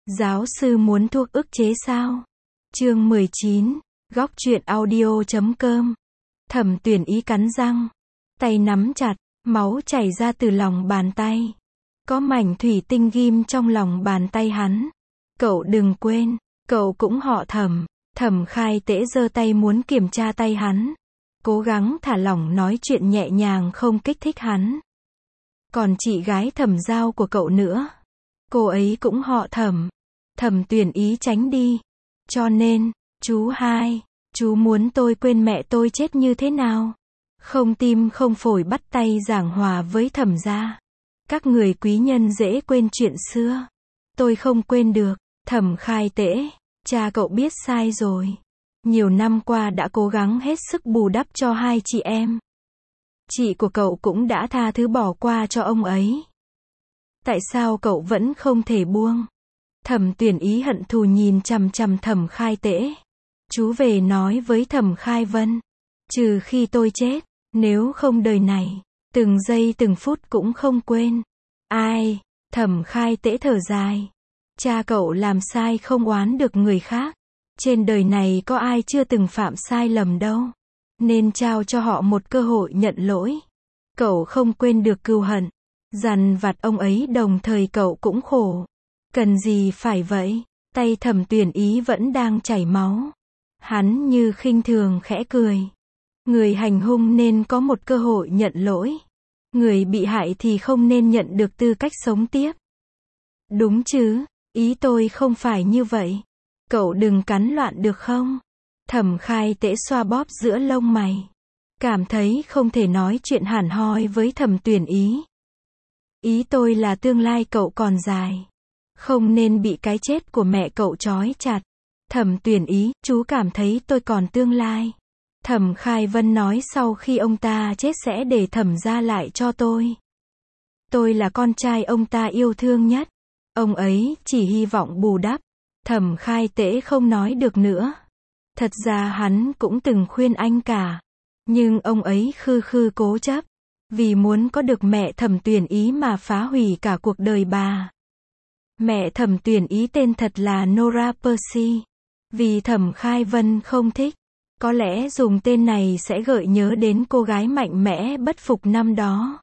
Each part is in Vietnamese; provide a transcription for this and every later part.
Giáo sư muốn thuốc ức chế sao? Chương 19, góc truyện audio.com. Thẩm Tuyển Ý cắn răng, tay nắm chặt, máu chảy ra từ lòng bàn tay. Có mảnh thủy tinh ghim trong lòng bàn tay hắn. Cậu đừng quên, cậu cũng họ Thẩm. Thẩm Khai Tễ giơ tay muốn kiểm tra tay hắn. Cố gắng thả lỏng nói chuyện nhẹ nhàng không kích thích hắn. Còn chị gái Thẩm Giao của cậu nữa. Cô ấy cũng họ Thẩm. Thẩm Tuyển Ý tránh đi. Cho nên, chú hai, chú muốn tôi quên mẹ tôi chết như thế nào? Không tim không phổi bắt tay giảng hòa với Thẩm gia. Các người quý nhân dễ quên chuyện xưa. Tôi không quên được. Thẩm Khai Tễ, cha cậu biết sai rồi. Nhiều năm qua đã cố gắng hết sức bù đắp cho hai chị em. Chị của cậu cũng đã tha thứ bỏ qua cho ông ấy. Tại sao cậu vẫn không thể buông? Thẩm Tuyển Ý hận thù nhìn chằm chằm Thẩm Khai Tễ. Chú về nói với Thẩm Khai Vân. Trừ khi tôi chết, nếu không đời này, từng giây từng phút cũng không quên. Ai? Thẩm Khai Tễ thở dài. Cha cậu làm sai không oán được người khác. Trên đời này có ai chưa từng phạm sai lầm đâu. Nên trao cho họ một cơ hội nhận lỗi. Cậu không quên được cừu hận. Dằn vặt ông ấy đồng thời cậu cũng khổ. Cần gì phải vậy? Tay Thẩm Tuyển Ý vẫn đang chảy máu. Hắn như khinh thường khẽ cười. Người hành hung nên có một cơ hội nhận lỗi. Người bị hại thì không nên nhận được tư cách sống tiếp. Đúng chứ? Ý tôi không phải như vậy. Cậu đừng cắn loạn được không? Thẩm Khai Tễ xoa bóp giữa lông mày. Cảm thấy không thể nói chuyện hẳn hoi với Thẩm Tuyển Ý. Ý tôi là tương lai cậu còn dài. Không nên bị cái chết của mẹ cậu trói chặt. Thẩm Tuyển Ý, chú cảm thấy tôi còn tương lai. Thẩm Khai Vân nói sau khi ông ta chết sẽ để Thẩm gia lại cho tôi. Tôi là con trai ông ta yêu thương nhất. Ông ấy chỉ hy vọng bù đắp. Thẩm Khai Tễ không nói được nữa. Thật ra hắn cũng từng khuyên anh cả. Nhưng ông ấy khư khư cố chấp. Vì muốn có được mẹ Thẩm Tuyển Ý mà phá hủy cả cuộc đời bà. Mẹ Thẩm Tuyển Ý tên thật là Nora Percy. Vì Thẩm Khai Vân không thích. Có lẽ dùng tên này sẽ gợi nhớ đến cô gái mạnh mẽ bất phục năm đó.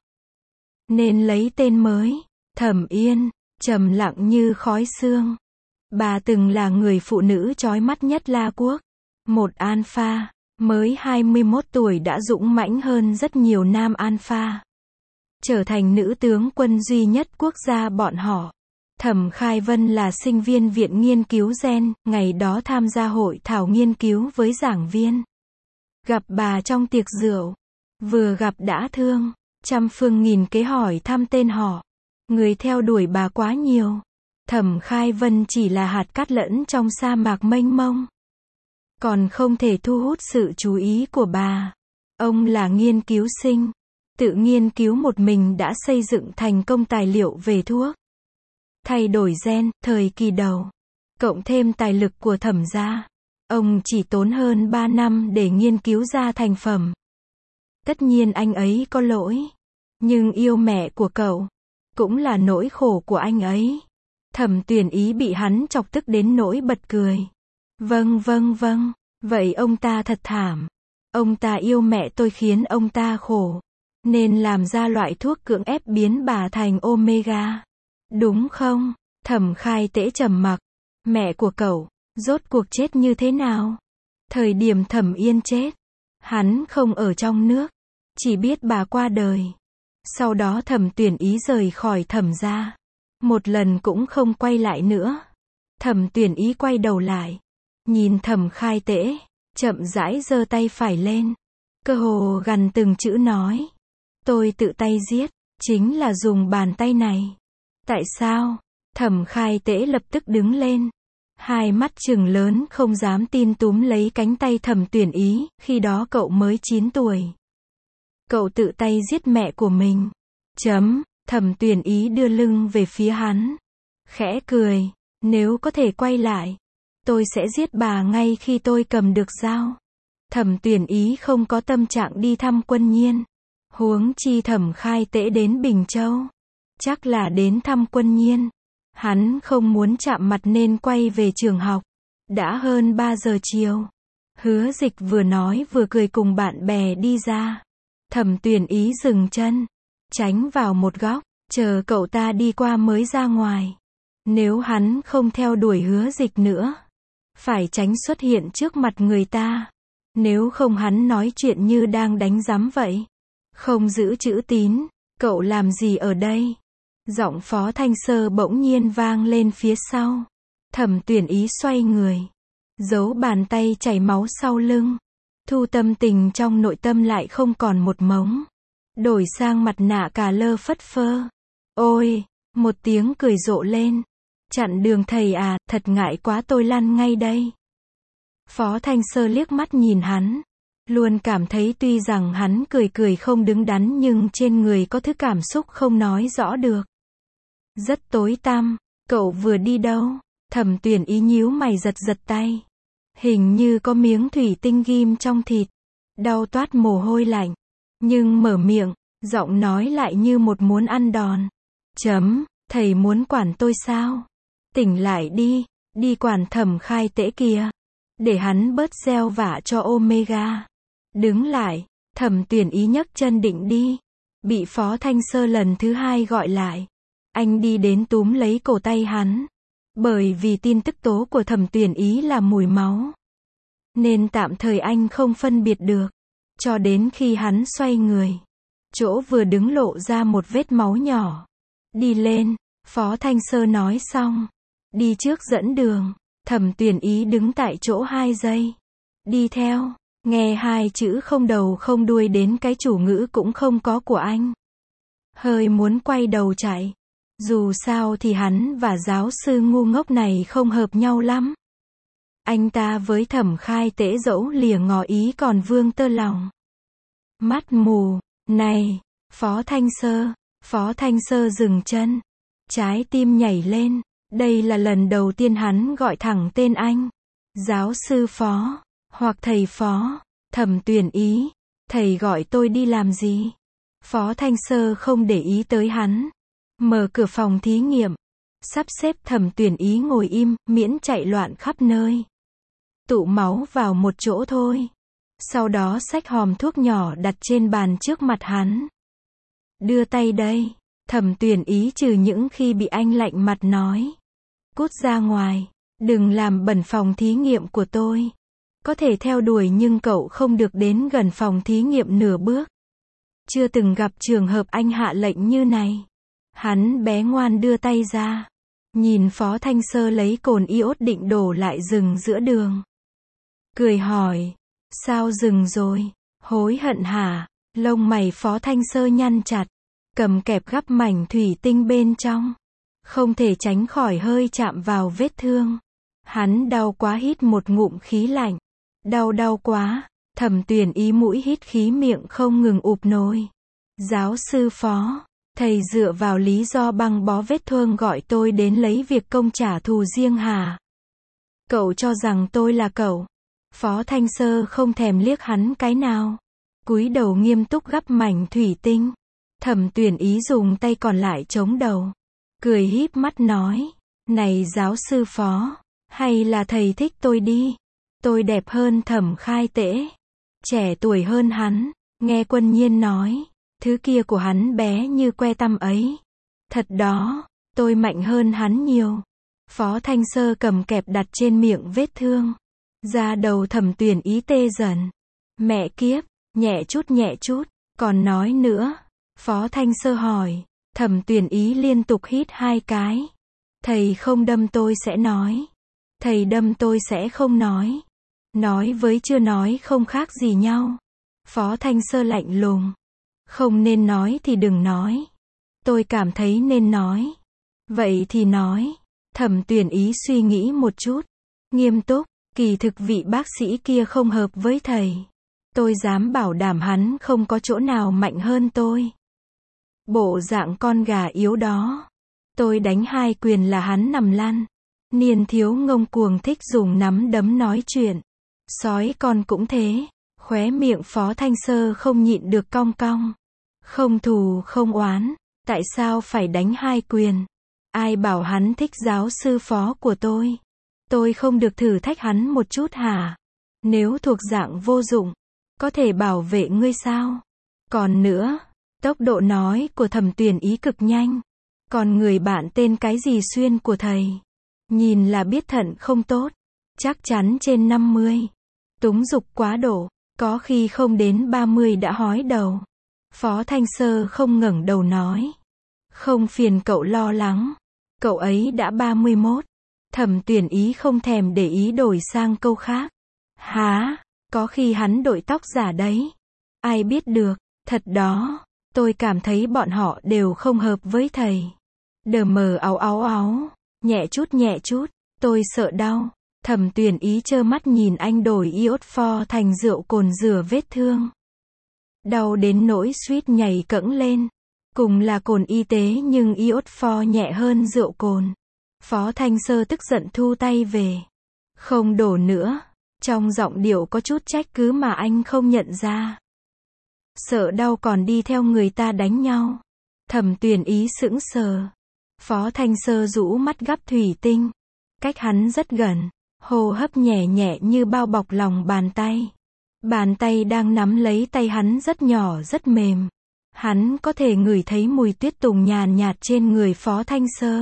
Nên lấy tên mới. Thẩm Yên, trầm lặng như khói sương. Bà từng là người phụ nữ chói mắt nhất La Quốc. Một alpha, mới 21 tuổi đã dũng mãnh hơn rất nhiều nam alpha. Trở thành nữ tướng quân duy nhất quốc gia bọn họ. Thẩm Khai Vân là sinh viên viện nghiên cứu gen, ngày đó tham gia hội thảo nghiên cứu với giảng viên. Gặp bà trong tiệc rượu. Vừa gặp đã thương. Trăm phương nghìn kế hỏi thăm tên họ. Người theo đuổi bà quá nhiều. Thẩm Khai Vân chỉ là hạt cát lẫn trong sa mạc mênh mông. Còn không thể thu hút sự chú ý của bà. Ông là nghiên cứu sinh. Tự nghiên cứu một mình đã xây dựng thành công tài liệu về thuốc. Thay đổi gen, thời kỳ đầu. Cộng thêm tài lực của Thẩm gia. Ông chỉ tốn hơn 3 năm để nghiên cứu ra thành phẩm. Tất nhiên anh ấy có lỗi. Nhưng yêu mẹ của cậu. Cũng là nỗi khổ của anh ấy. Thẩm Tuyển Ý bị hắn chọc tức đến nỗi bật cười. Vâng. Vậy ông ta thật thảm. Ông ta yêu mẹ tôi khiến ông ta khổ. Nên làm ra loại thuốc cưỡng ép biến bà thành Omega. Đúng không? Thẩm Khai Tễ trầm mặc. Mẹ của cậu, rốt cuộc chết như thế nào? Thời điểm Thẩm Yên chết, hắn không ở trong nước. Chỉ biết bà qua đời. Sau đó Thẩm Tuyển Ý rời khỏi Thẩm gia. Một lần cũng không quay lại nữa. Thẩm Tuyển Ý quay đầu lại. Nhìn Thẩm Khai Tễ. Chậm rãi giơ tay phải lên. Cơ hồ gằn từng chữ nói. Tôi tự tay giết. Chính là dùng bàn tay này. Tại sao? Thẩm Khai Tễ lập tức đứng lên. Hai mắt trừng lớn không dám tin túm lấy cánh tay Thẩm Tuyển Ý. Khi đó cậu mới 9 tuổi. Cậu tự tay giết mẹ của mình. Thẩm Tuyển Ý đưa lưng về phía hắn. Khẽ cười. Nếu có thể quay lại, tôi sẽ giết bà ngay khi tôi cầm được dao. Thẩm Tuyển Ý không có tâm trạng đi thăm Quân Nhiên. Huống chi Thẩm Khai Tễ đến Bình Châu. Chắc là đến thăm Quân Nhiên. Hắn không muốn chạm mặt nên quay về trường học. Đã hơn 3 giờ chiều. Hứa Dịch vừa nói vừa cười cùng bạn bè đi ra. Thẩm Tuyển Ý dừng chân, tránh vào một góc, chờ cậu ta đi qua mới ra ngoài. Nếu hắn không theo đuổi Hứa Dịch nữa, phải tránh xuất hiện trước mặt người ta. Nếu không hắn nói chuyện như đang đánh giám vậy. Không giữ chữ tín, cậu làm gì ở đây? Giọng Phó Thanh Sơ bỗng nhiên vang lên phía sau. Thẩm Tuyển Ý xoay người, giấu bàn tay chảy máu sau lưng. Thu tâm tình trong nội tâm lại không còn một mống. Đổi sang mặt nạ cà lơ phất phơ. Ôi, một tiếng cười rộ lên. Chặn đường thầy à, thật ngại quá tôi lăn ngay đây. Phó Thanh Sơ liếc mắt nhìn hắn. Luôn cảm thấy tuy rằng hắn cười không đứng đắn nhưng trên người có thứ cảm xúc không nói rõ được. Rất tối tăm, cậu vừa đi đâu? Thẩm Tuyển Ý nhíu mày giật tay. Hình như có miếng thủy tinh ghim trong thịt. Đau toát mồ hôi lạnh. Nhưng mở miệng, giọng nói lại như một muốn ăn đòn. Thầy muốn quản tôi sao? Tỉnh lại đi quản Thẩm Khai Tễ kìa. Để hắn bớt gieo vạ cho Omega. Đứng lại, Thẩm Tuyển Ý nhấc chân định đi. Bị Phó Thanh Sơ lần thứ hai gọi lại. Anh đi đến túm lấy cổ tay hắn. Bởi vì tin tức tố của Thẩm Tuyển Ý là mùi máu, nên tạm thời anh không phân biệt được. Cho đến khi hắn xoay người, chỗ vừa đứng lộ ra một vết máu nhỏ. Đi lên, Phó Thanh Sơ nói xong. Đi trước dẫn đường. Thẩm Tuyển Ý đứng tại chỗ 2 giây. Đi theo, nghe 2 chữ không đầu không đuôi đến cái chủ ngữ cũng không có của anh. Hơi muốn quay đầu chạy. Dù sao thì hắn và giáo sư ngu ngốc này không hợp nhau lắm. Anh ta với Thẩm Khai Tễ dẫu lìa ngỏ ý còn vương tơ lòng. Mắt mù, này, Phó Thanh Sơ dừng chân. Trái tim nhảy lên, đây là lần đầu tiên hắn gọi thẳng tên anh. Giáo sư Phó, hoặc thầy Phó. Thẩm Tuyển Ý, thầy gọi tôi đi làm gì? Phó Thanh Sơ không để ý tới hắn. Mở cửa phòng thí nghiệm. Sắp xếp Thẩm Tuyển Ý ngồi im, miễn chạy loạn khắp nơi. Tụ máu vào một chỗ thôi. Sau đó xách hòm thuốc nhỏ đặt trên bàn trước mặt hắn. Đưa tay đây. Thẩm Tuyển Ý trừ những khi bị anh lạnh mặt nói. Cút ra ngoài. Đừng làm bẩn phòng thí nghiệm của tôi. Có thể theo đuổi nhưng cậu không được đến gần phòng thí nghiệm nửa bước. Chưa từng gặp trường hợp anh hạ lệnh như này. Hắn bé ngoan đưa tay ra. Nhìn Phó Thanh Sơ lấy cồn iốt định đổ lại rừng giữa đường. Cười hỏi. Sao dừng rồi? Hối hận hả? Lông mày Phó Thanh Sơ nhăn chặt. Cầm kẹp gắp mảnh thủy tinh bên trong. Không thể tránh khỏi hơi chạm vào vết thương. Hắn đau quá hít một ngụm khí lạnh. Đau quá. Thẩm Tuyển Ý mũi hít khí miệng không ngừng ụp nồi. Giáo sư Phó. Thầy dựa vào lý do băng bó vết thương gọi tôi đến lấy việc công trả thù riêng hả? Cậu cho rằng tôi là cậu? Phó Thanh Sơ không thèm liếc hắn cái nào. Cúi đầu nghiêm túc gắp mảnh thủy tinh. Thẩm Tuyển Ý dùng tay còn lại chống đầu. Cười híp mắt nói. Này giáo sư Phó. Hay là thầy thích tôi đi? Tôi đẹp hơn Thẩm Khai Tễ. Trẻ tuổi hơn hắn. Nghe Quân Nhiên nói. Thứ kia của hắn bé như que tăm ấy. Thật đó, tôi mạnh hơn hắn nhiều. Phó Thanh Sơ cầm kẹp đặt trên miệng vết thương. Da đầu Thẩm Tuyển Ý tê dần. Mẹ kiếp, nhẹ chút, còn nói nữa. Phó Thanh Sơ hỏi. Thẩm Tuyển Ý liên tục hít 2 cái. Thầy không đâm tôi sẽ nói. Thầy đâm tôi sẽ không nói. Nói với chưa nói không khác gì nhau. Phó Thanh Sơ lạnh lùng. Không nên nói thì đừng nói. Tôi cảm thấy nên nói. Vậy thì nói. Thẩm Tuyển Ý suy nghĩ một chút. Nghiêm túc, kỳ thực vị bác sĩ kia không hợp với thầy. Tôi dám bảo đảm hắn không có chỗ nào mạnh hơn tôi. Bộ dạng con gà yếu đó. Tôi đánh 2 quyền là hắn nằm lăn. Niên thiếu ngông cuồng thích dùng nắm đấm nói chuyện. Sói con cũng thế. Khóe miệng Phó Thanh Sơ không nhịn được cong cong. Không thù không oán. Tại sao phải đánh 2 quyền? Ai bảo hắn thích giáo sư phó của tôi? Tôi không được thử thách hắn một chút hả? Nếu thuộc dạng vô dụng, có thể bảo vệ ngươi sao? Còn nữa, tốc độ nói của Thẩm Tuyển Ý cực nhanh. Còn người bạn tên cái gì Xuyên của thầy, nhìn là biết thận không tốt, chắc chắn trên 50. Túng dục quá độ, có khi không đến 30 đã hói đầu. Phó Thanh Sơ không ngẩng đầu nói. Không phiền cậu lo lắng, cậu ấy đã 31. Thẩm Tuyển Ý không thèm để ý đổi sang câu khác. Hả, có khi hắn đội tóc giả đấy. Ai biết được, thật đó, tôi cảm thấy bọn họ đều không hợp với thầy. Đờ mờ áo áo áo, nhẹ chút, tôi sợ đau. Thẩm Tuyển Ý trơ mắt nhìn anh đổi iốt pho thành rượu cồn rửa vết thương. Đau đến nỗi suýt nhảy cẫng lên. Cùng là cồn y tế nhưng iốt pho nhẹ hơn rượu cồn. Phó Thanh Sơ tức giận thu tay về. Không đổ nữa. Trong giọng điệu có chút trách cứ mà anh không nhận ra. Sợ đau còn đi theo người ta đánh nhau. Thẩm Tuyển Ý sững sờ. Phó Thanh Sơ rũ mắt gắp thủy tinh. Cách hắn rất gần. Hô hấp nhẹ nhẹ như bao bọc lòng bàn tay. Bàn tay đang nắm lấy tay hắn rất nhỏ rất mềm. Hắn có thể ngửi thấy mùi tuyết tùng nhàn nhạt trên người Phó Thanh Sơ.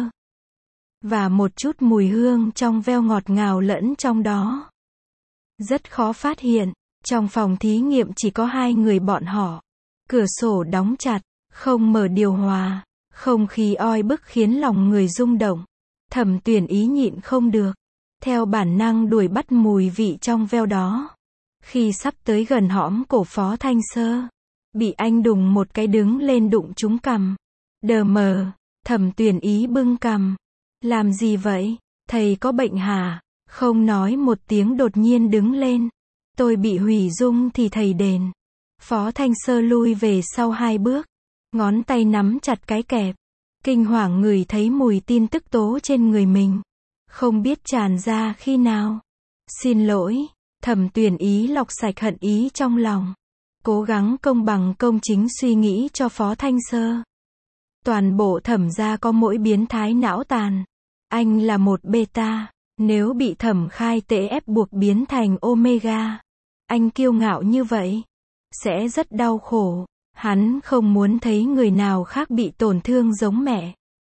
Và một chút mùi hương trong veo ngọt ngào lẫn trong đó. Rất khó phát hiện, trong phòng thí nghiệm chỉ có 2 người bọn họ. Cửa sổ đóng chặt, không mở điều hòa, không khí oi bức khiến lòng người rung động. Thẩm Tuyển Ý nhịn không được, theo bản năng đuổi bắt mùi vị trong veo đó. Khi sắp tới gần hõm cổ Phó Thanh Sơ, bị anh đùng một cái đứng lên đụng trúng cằm. Đờ mờ, Thẩm Tuyển Ý bưng cằm. Làm gì vậy? Thầy có bệnh hả? Không nói một tiếng đột nhiên đứng lên. Tôi bị hủy dung thì thầy đền. Phó Thanh Sơ lui về sau 2 bước. Ngón tay nắm chặt cái kẹp. Kinh hoàng ngửi thấy mùi tin tức tố trên người mình. Không biết tràn ra khi nào. Xin lỗi. Thẩm Tuyển Ý lọc sạch hận ý trong lòng. Cố gắng công bằng công chính suy nghĩ cho Phó Thanh Sơ. Toàn bộ Thẩm gia có mỗi biến thái não tàn. Anh là một beta. Nếu bị Thẩm Khai Tễ ép buộc biến thành omega, anh kiêu ngạo như vậy, sẽ rất đau khổ. Hắn không muốn thấy người nào khác bị tổn thương giống mẹ.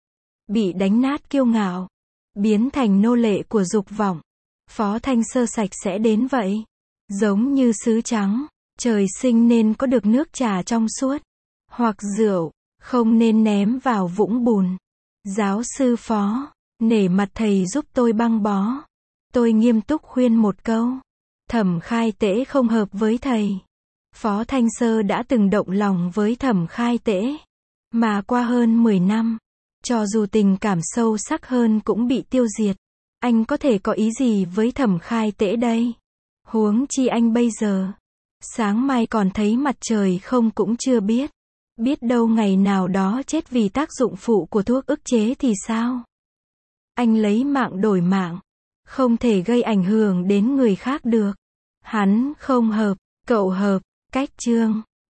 Bị đánh nát kiêu ngạo, biến thành nô lệ của dục vọng. Phó Thanh Sơ sạch sẽ đến vậy. Giống như sứ trắng, trời sinh nên có được nước trà trong suốt. Hoặc rượu, không nên ném vào vũng bùn. Giáo sư Phó, nể mặt thầy giúp tôi băng bó. Tôi nghiêm túc khuyên một câu. Thẩm Khai Tễ không hợp với thầy. Phó Thanh Sơ đã từng động lòng với Thẩm Khai Tễ. Mà qua hơn 10 năm, cho dù tình cảm sâu sắc hơn cũng bị tiêu diệt. Anh có thể có ý gì với Thẩm Khai Tễ đây? Huống chi anh bây giờ. Sáng mai còn thấy mặt trời không cũng chưa biết. Biết đâu ngày nào đó chết vì tác dụng phụ của thuốc ức chế thì sao? Anh lấy mạng đổi mạng. Không thể gây ảnh hưởng đến người khác được. Hắn không hợp, cậu hợp. Cách chương